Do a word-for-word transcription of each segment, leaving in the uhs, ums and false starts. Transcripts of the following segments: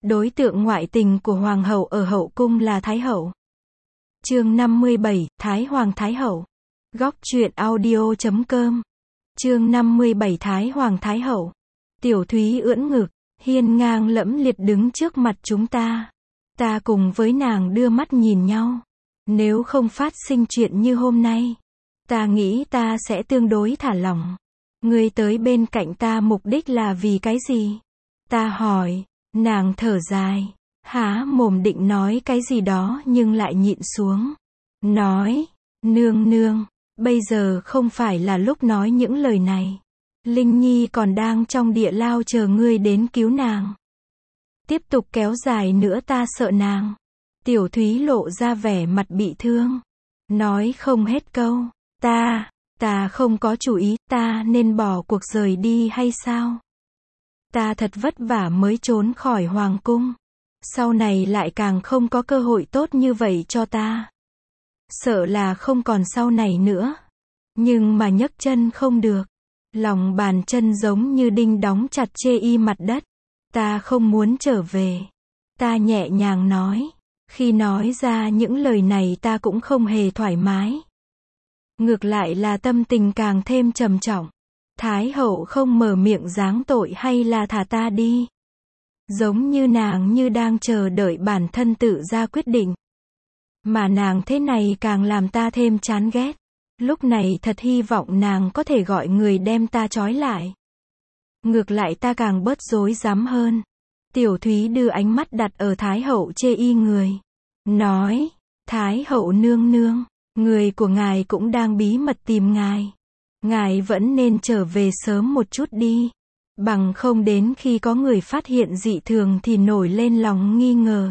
Đối tượng ngoại tình của hoàng hậu ở hậu cung là Thái hậu. Chương năm mươi bảy, Thái Hoàng Thái hậu. Góc truyện audio chấm com. Chương năm mươi bảy, Thái Hoàng Thái hậu. Tiểu Thúy ưỡn ngực, hiên ngang lẫm liệt đứng trước mặt chúng ta. Ta cùng với nàng đưa mắt nhìn nhau. Nếu không phát sinh chuyện như hôm nay, ta nghĩ ta sẽ tương đối thả lỏng. Ngươi tới bên cạnh ta mục đích là vì cái gì? Ta hỏi. Nàng thở dài, há mồm định nói cái gì đó nhưng lại nhịn xuống. Nói, nương nương, bây giờ không phải là lúc nói những lời này. Linh Nhi còn đang trong địa lao chờ ngươi đến cứu nàng. Tiếp tục kéo dài nữa ta sợ nàng. Tiểu Thúy lộ ra vẻ mặt bị thương. Nói không hết câu. Ta, ta không có chủ ý, ta nên bỏ cuộc rời đi hay sao? Ta thật vất vả mới trốn khỏi hoàng cung. Sau này lại càng không có cơ hội tốt như vậy cho ta. Sợ là không còn sau này nữa. Nhưng mà nhấc chân không được. Lòng bàn chân giống như đinh đóng chặt chê y mặt đất. Ta không muốn trở về. Ta nhẹ nhàng nói. Khi nói ra những lời này ta cũng không hề thoải mái. Ngược lại là tâm tình càng thêm trầm trọng. Thái hậu không mở miệng giáng tội hay là thả ta đi. Giống như nàng như đang chờ đợi bản thân tự ra quyết định. Mà nàng thế này càng làm ta thêm chán ghét. Lúc này thật hy vọng nàng có thể gọi người đem ta trói lại. Ngược lại ta càng bớt rối rắm hơn. Tiểu Thúy đưa ánh mắt đặt ở Thái hậu chê y người. Nói, Thái hậu nương nương, người của ngài cũng đang bí mật tìm ngài. Ngài vẫn nên trở về sớm một chút đi. Bằng không đến khi có người phát hiện dị thường thì nổi lên lòng nghi ngờ.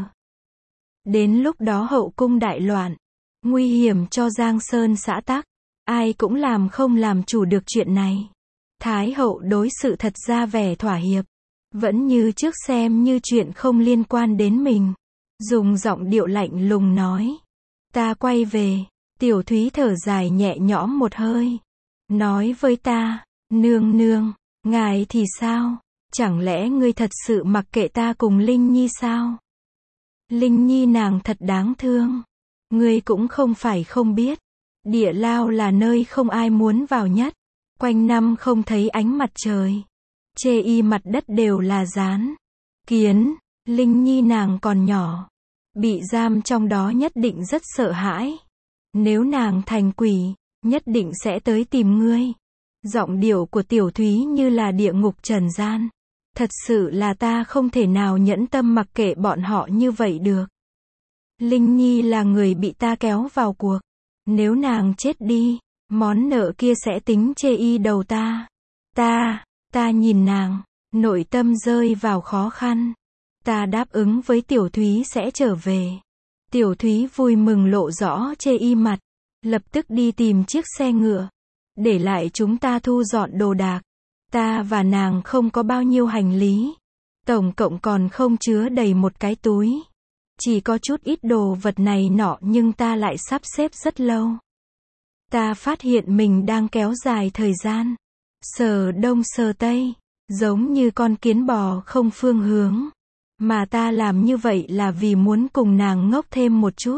Đến lúc đó hậu cung đại loạn. Nguy hiểm cho Giang Sơn xã tắc. Ai cũng làm không làm chủ được chuyện này. Thái hậu đối sự thật ra vẻ thỏa hiệp. Vẫn như trước xem như chuyện không liên quan đến mình. Dùng giọng điệu lạnh lùng nói. Ta quay về. Tiểu Thúy thở dài nhẹ nhõm một hơi. Nói với ta, nương nương, ngài thì sao? Chẳng lẽ ngươi thật sự mặc kệ ta cùng Linh Nhi sao? Linh Nhi nàng thật đáng thương. Ngươi cũng không phải không biết. Địa lao là nơi không ai muốn vào nhất. Quanh năm không thấy ánh mặt trời. Chê y mặt đất đều là rán. Kiến, Linh Nhi nàng còn nhỏ. Bị giam trong đó nhất định rất sợ hãi. Nếu nàng thành quỷ, nhất định sẽ tới tìm ngươi. Giọng điệu của Tiểu Thúy như là địa ngục trần gian. Thật sự là ta không thể nào nhẫn tâm mặc kệ bọn họ như vậy được. Linh Nhi là người bị ta kéo vào cuộc. Nếu nàng chết đi, món nợ kia sẽ tính chê y đầu ta. Ta, ta nhìn nàng, nội tâm rơi vào khó khăn. Ta đáp ứng với Tiểu Thúy sẽ trở về. Tiểu Thúy vui mừng lộ rõ chê y mặt. Lập tức đi tìm chiếc xe ngựa. Để lại chúng ta thu dọn đồ đạc. Ta và nàng không có bao nhiêu hành lý. Tổng cộng còn không chứa đầy một cái túi. Chỉ có chút ít đồ vật này nọ nhưng ta lại sắp xếp rất lâu. Ta phát hiện mình đang kéo dài thời gian. Sờ đông sờ tây. Giống như con kiến bò không phương hướng. Mà ta làm như vậy là vì muốn cùng nàng ngốc thêm một chút.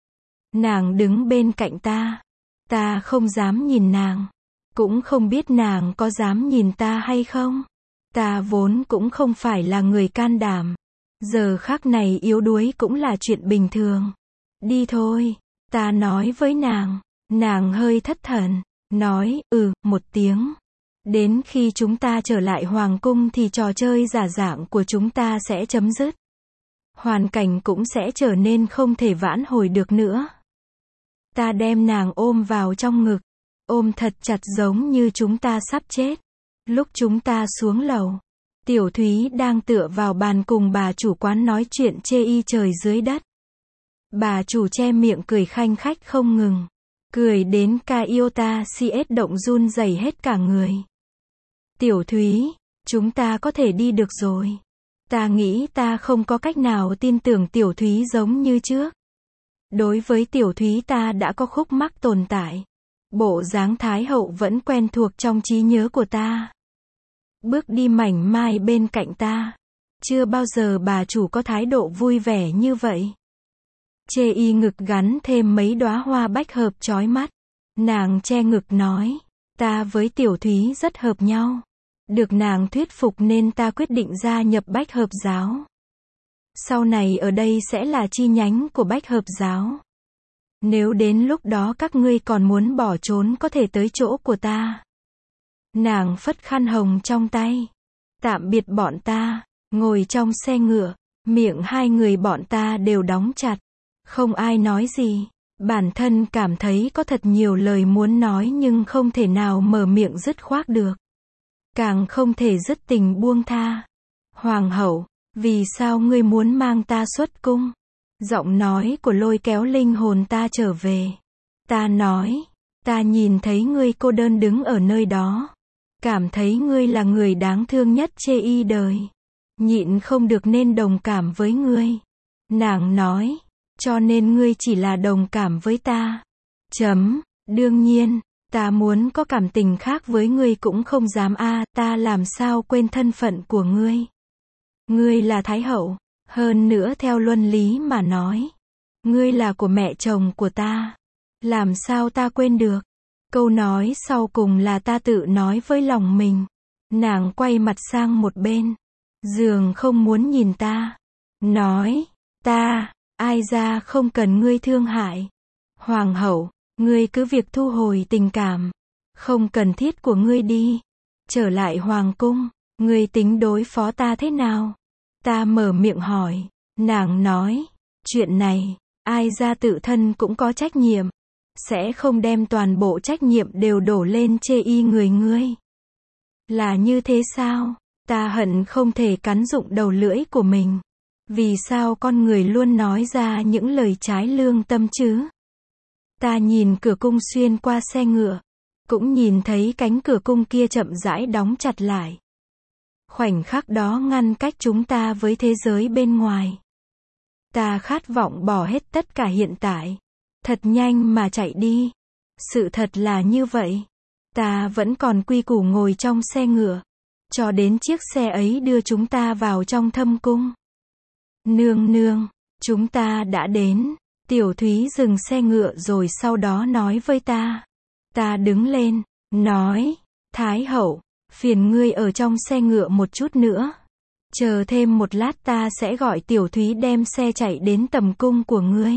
Nàng đứng bên cạnh ta. Ta không dám nhìn nàng. Cũng không biết nàng có dám nhìn ta hay không. Ta vốn cũng không phải là người can đảm. Giờ khắc này yếu đuối cũng là chuyện bình thường. Đi thôi. Ta nói với nàng. Nàng hơi thất thần. Nói, ừ, một tiếng. Đến khi chúng ta trở lại hoàng cung thì trò chơi giả dạng của chúng ta sẽ chấm dứt. Hoàn cảnh cũng sẽ trở nên không thể vãn hồi được nữa. Ta đem nàng ôm vào trong ngực. Ôm thật chặt giống như chúng ta sắp chết. Lúc chúng ta xuống lầu. Tiểu Thúy đang tựa vào bàn cùng bà chủ quán nói chuyện chê y trời dưới đất. Bà chủ che miệng cười khanh khách không ngừng. Cười đến ca yêu ta si ết động run rẩy hết cả người. Tiểu Thúy, chúng ta có thể đi được rồi. Ta nghĩ ta không có cách nào tin tưởng Tiểu Thúy giống như trước. Đối với Tiểu Thúy ta đã có khúc mắc tồn tại. Bộ dáng Thái hậu vẫn quen thuộc trong trí nhớ của ta. Bước đi mảnh mai bên cạnh ta. Chưa bao giờ bà chủ có thái độ vui vẻ như vậy. Chê y ngực gắn thêm mấy đóa hoa bách hợp chói mắt. Nàng che ngực nói, ta với Tiểu Thúy rất hợp nhau. Được nàng thuyết phục nên ta quyết định gia nhập Bách Hợp giáo. Sau này ở đây sẽ là chi nhánh của Bách Hợp giáo. Nếu đến lúc đó các ngươi còn muốn bỏ trốn có thể tới chỗ của ta. Nàng phất khăn hồng trong tay. Tạm biệt bọn ta, ngồi trong xe ngựa, miệng hai người bọn ta đều đóng chặt. Không ai nói gì. Bản thân cảm thấy có thật nhiều lời muốn nói nhưng không thể nào mở miệng dứt khoát được. Càng không thể dứt tình buông tha. Hoàng hậu, vì sao ngươi muốn mang ta xuất cung? Giọng nói của Lôi kéo linh hồn ta trở về. Ta nói, ta nhìn thấy ngươi cô đơn đứng ở nơi đó. Cảm thấy ngươi là người đáng thương nhất chê y đời. Nhịn không được nên đồng cảm với ngươi. Nàng nói, cho nên ngươi chỉ là đồng cảm với ta. Chấm, đương nhiên, ta muốn có cảm tình khác với ngươi cũng không dám a, à, ta làm sao quên thân phận của ngươi. Ngươi là Thái hậu, hơn nữa theo luân lý mà nói. Ngươi là của mẹ chồng của ta. Làm sao ta quên được. Câu nói sau cùng là ta tự nói với lòng mình. Nàng quay mặt sang một bên. Dường không muốn nhìn ta. Nói, ta, ai ra không cần ngươi thương hại. Hoàng hậu, ngươi cứ việc thu hồi tình cảm. Không cần thiết của ngươi đi. Trở lại hoàng cung, ngươi tính đối phó ta thế nào? Ta mở miệng hỏi. Nàng nói, chuyện này, ai ra tự thân cũng có trách nhiệm. Sẽ không đem toàn bộ trách nhiệm đều đổ lên chê y người ngươi. Là như thế sao? Ta hận không thể cắn rụng đầu lưỡi của mình. Vì sao con người luôn nói ra những lời trái lương tâm chứ? Ta nhìn cửa cung xuyên qua xe ngựa. Cũng nhìn thấy cánh cửa cung kia chậm rãi đóng chặt lại. Khoảnh khắc đó ngăn cách chúng ta với thế giới bên ngoài. Ta khát vọng bỏ hết tất cả hiện tại. Thật nhanh mà chạy đi. Sự thật là như vậy. Ta vẫn còn quy củ ngồi trong xe ngựa. Cho đến chiếc xe ấy đưa chúng ta vào trong thâm cung. Nương nương, chúng ta đã đến. Tiểu Thúy dừng xe ngựa rồi sau đó nói với ta. Ta đứng lên, nói, Thái hậu, phiền ngươi ở trong xe ngựa một chút nữa. Chờ thêm một lát ta sẽ gọi Tiểu Thúy đem xe chạy đến tầm cung của ngươi.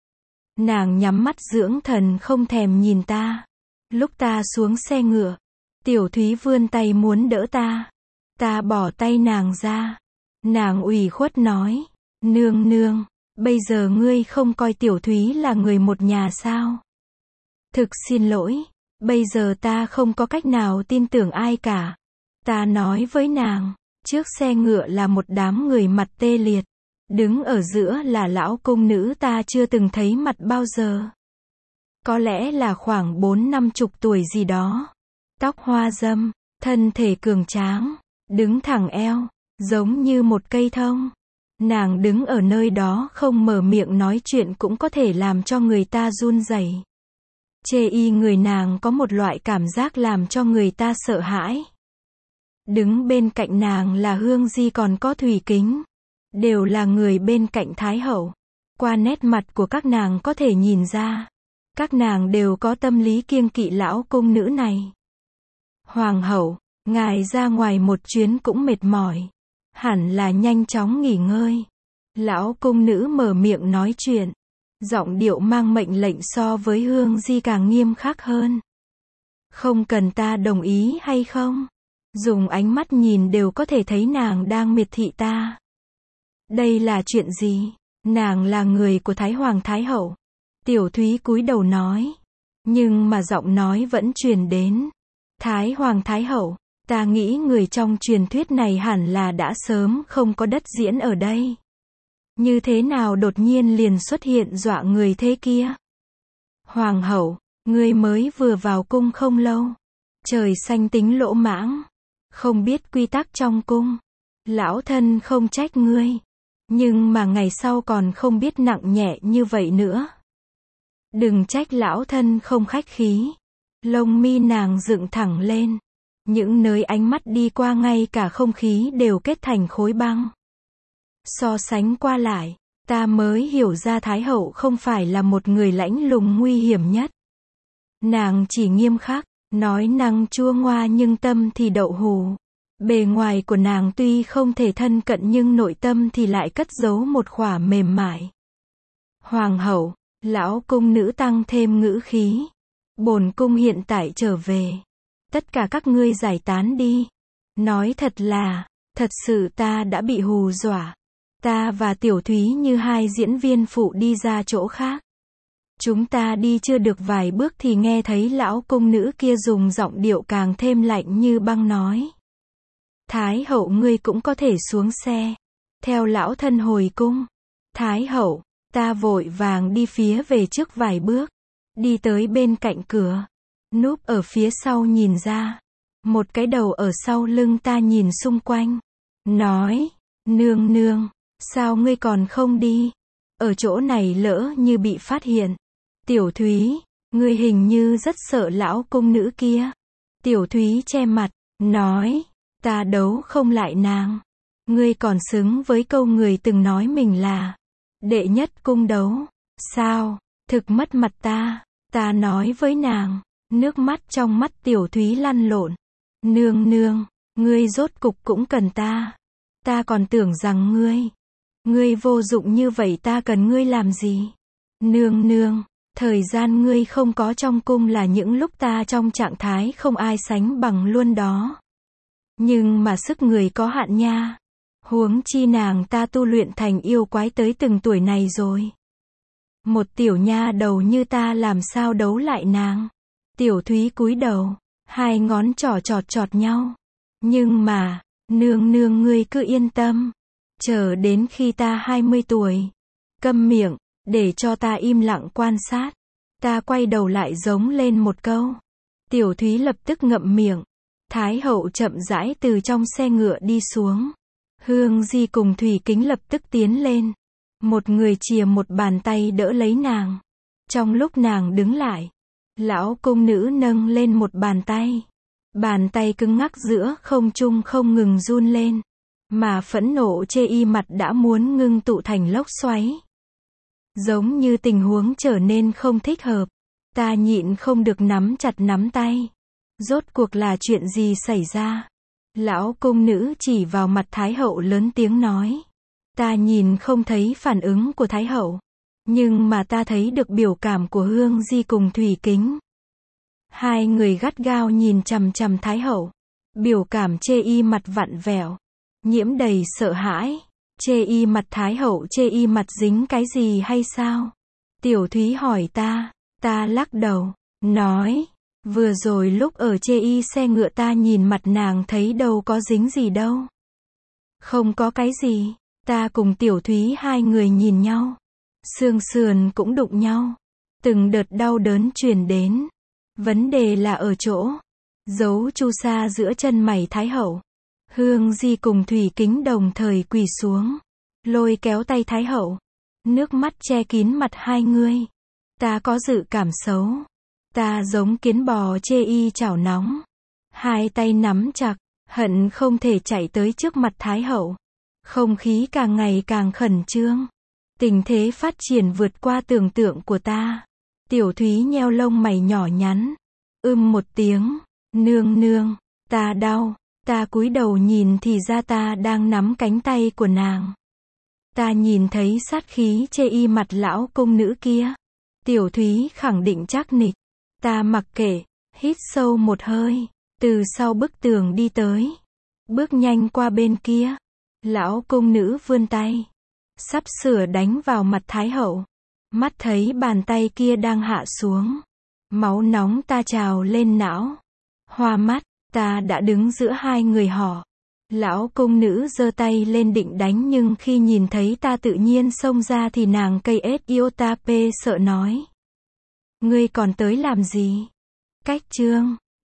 Nàng nhắm mắt dưỡng thần không thèm nhìn ta. Lúc ta xuống xe ngựa, Tiểu Thúy vươn tay muốn đỡ ta. Ta bỏ tay nàng ra. Nàng ủy khuất nói, nương nương, bây giờ ngươi không coi Tiểu Thúy là người một nhà sao? Thực xin lỗi, bây giờ ta không có cách nào tin tưởng ai cả. Ta nói với nàng, trước xe ngựa là một đám người mặt tê liệt. Đứng ở giữa là lão cung nữ ta chưa từng thấy mặt bao giờ. Có lẽ là khoảng bốn năm chục tuổi gì đó. Tóc hoa râm, thân thể cường tráng, đứng thẳng eo, giống như một cây thông. Nàng đứng ở nơi đó không mở miệng nói chuyện cũng có thể làm cho người ta run rẩy. Chê y người nàng có một loại cảm giác làm cho người ta sợ hãi. Đứng bên cạnh nàng là Hương Di còn có Thủy Kính. Đều là người bên cạnh Thái hậu. Qua nét mặt của các nàng có thể nhìn ra. Các nàng đều có tâm lý kiêng kỵ lão cung nữ này. Hoàng hậu, ngài ra ngoài một chuyến cũng mệt mỏi. Hẳn là nhanh chóng nghỉ ngơi. Lão cung nữ mở miệng nói chuyện. Giọng điệu mang mệnh lệnh so với Hương Di càng nghiêm khắc hơn. Không cần ta đồng ý hay không? Dùng ánh mắt nhìn đều có thể thấy nàng đang miệt thị ta. Đây là chuyện gì? Nàng là người của Thái Hoàng Thái hậu. Tiểu Thúy cúi đầu nói. Nhưng mà giọng nói vẫn truyền đến. Thái Hoàng Thái hậu, ta nghĩ người trong truyền thuyết này hẳn là đã sớm không có đất diễn ở đây. Như thế nào đột nhiên liền xuất hiện dọa người thế kia? Hoàng hậu, ngươi mới vừa vào cung không lâu. Trời xanh tính lỗ mãng. Không biết quy tắc trong cung. Lão thân không trách ngươi. Nhưng mà ngày sau còn không biết nặng nhẹ như vậy nữa. Đừng trách lão thân không khách khí. Lông mi nàng dựng thẳng lên. Những nơi ánh mắt đi qua ngay cả không khí đều kết thành khối băng. So sánh qua lại, ta mới hiểu ra Thái hậu không phải là một người lãnh lùng nguy hiểm nhất. Nàng chỉ nghiêm khắc, nói năng chua ngoa nhưng tâm thì đậu hù. Bề ngoài của nàng tuy không thể thân cận nhưng nội tâm thì lại cất giấu một khỏa mềm mại. Hoàng hậu, lão cung nữ tăng thêm ngữ khí. Bổn cung hiện tại trở về. Tất cả các ngươi giải tán đi. Nói thật là, thật sự ta đã bị hù dọa. Ta và Tiểu Thúy như hai diễn viên phụ đi ra chỗ khác. Chúng ta đi chưa được vài bước thì nghe thấy lão cung nữ kia dùng giọng điệu càng thêm lạnh như băng nói. Thái hậu ngươi cũng có thể xuống xe. Theo lão thân hồi cung. Thái hậu, ta vội vàng đi phía về trước vài bước. Đi tới bên cạnh cửa. Núp ở phía sau nhìn ra. Một cái đầu ở sau lưng ta nhìn xung quanh. Nói, nương nương, sao ngươi còn không đi? Ở chỗ này lỡ như bị phát hiện. Tiểu Thúy, ngươi hình như rất sợ lão cung nữ kia. Tiểu Thúy che mặt, nói, ta đấu không lại nàng. Ngươi còn xứng với câu người từng nói mình là đệ nhất cung đấu. Sao, thực mất mặt ta. Ta nói với nàng, nước mắt trong mắt Tiểu Thúy lăn lộn. Nương nương, ngươi rốt cục cũng cần ta. Ta còn tưởng rằng ngươi, ngươi vô dụng như vậy ta cần ngươi làm gì? Nương nương, thời gian ngươi không có trong cung là những lúc ta trong trạng thái không ai sánh bằng luôn đó. Nhưng mà sức người có hạn nha. Huống chi nàng ta tu luyện thành yêu quái tới từng tuổi này rồi. Một tiểu nha đầu như ta làm sao đấu lại nàng? Tiểu Thúy cúi đầu, hai ngón trỏ chọt chọt nhau. Nhưng mà, nương nương ngươi cứ yên tâm. Chờ đến khi ta hai mươi tuổi. Câm miệng, để cho ta im lặng quan sát. Ta quay đầu lại giống lên một câu. Tiểu Thúy lập tức ngậm miệng. Thái hậu chậm rãi từ trong xe ngựa đi xuống. Hương Di cùng Thủy Kính lập tức tiến lên. Một người chìa một bàn tay đỡ lấy nàng. Trong lúc nàng đứng lại, lão cung nữ nâng lên một bàn tay. Bàn tay cứng ngắc giữa không trung không ngừng run lên. Mà phẫn nộ chê y mặt đã muốn ngưng tụ thành lốc xoáy. Giống như tình huống trở nên không thích hợp. Ta nhịn không được nắm chặt nắm tay. Rốt cuộc là chuyện gì xảy ra? Lão cung nữ chỉ vào mặt Thái hậu lớn tiếng nói. Ta nhìn không thấy phản ứng của Thái hậu. Nhưng mà ta thấy được biểu cảm của Hương Di cùng Thủy Kính. Hai người gắt gao nhìn chằm chằm Thái hậu. Biểu cảm chê y mặt vặn vẹo. Nhiễm đầy sợ hãi. Chê y mặt Thái hậu chê y mặt dính cái gì hay sao? Tiểu Thúy hỏi ta. Ta lắc đầu. Nói. Vừa rồi lúc ở chê y xe ngựa ta nhìn mặt nàng thấy đâu có dính gì đâu. Không có cái gì. Ta cùng Tiểu Thúy hai người nhìn nhau. Xương sườn cũng đụng nhau. Từng đợt đau đớn truyền đến. Vấn đề là ở chỗ. Dấu chu sa giữa chân mày Thái hậu. Hương Di cùng Thủy Kính đồng thời quỳ xuống. Lôi kéo tay Thái hậu. Nước mắt che kín mặt hai người. Ta có dự cảm xấu. Ta giống kiến bò chê y chảo nóng. Hai tay nắm chặt. Hận không thể chạy tới trước mặt Thái hậu. Không khí càng ngày càng khẩn trương. Tình thế phát triển vượt qua tưởng tượng của ta. Tiểu Thúy nheo lông mày nhỏ nhắn. Ưm một tiếng. Nương nương. Ta đau. Ta cúi đầu nhìn thì ra ta đang nắm cánh tay của nàng. Ta nhìn thấy sát khí chê y mặt lão cung nữ kia. Tiểu Thúy khẳng định chắc nịch. Ta mặc kệ. Hít sâu một hơi. Từ sau bức tường đi tới. Bước nhanh qua bên kia. Lão cung nữ vươn tay. Sắp sửa đánh vào mặt Thái hậu. Mắt thấy bàn tay kia đang hạ xuống. Máu nóng ta trào lên não. Hoa mắt, ta đã đứng giữa hai người họ. Lão cung nữ giơ tay lên định đánh nhưng khi nhìn thấy ta tự nhiên xông ra thì nàng cây ết yêu ta pê sợ nói. Ngươi còn tới làm gì? Cách chương